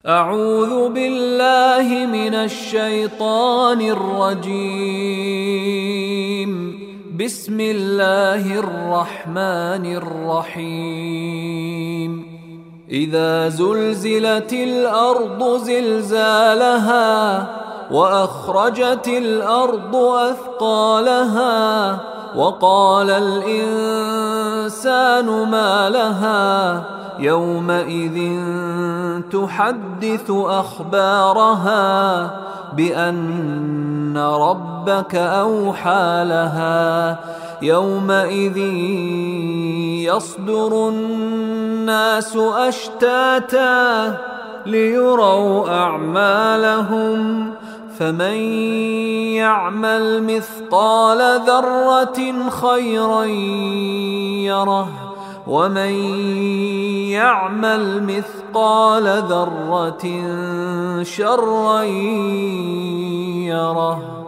أعوذ بالله من الشيطان الرجيم. بسم الله الرحمن الرحيم. إذا زلزلت الأرض زلزالها وأخرجت الأرض أثقالها وقال الإنسان ما لها يومئذ تحدث أخبارها بأن ربك أوحى لها يومئذ يصدر الناس أشتاتا ليروا أعمالهم فمن يعمل مثقال ذرة خيرا يره ومن يعمل مثقال ذرة شرا يره.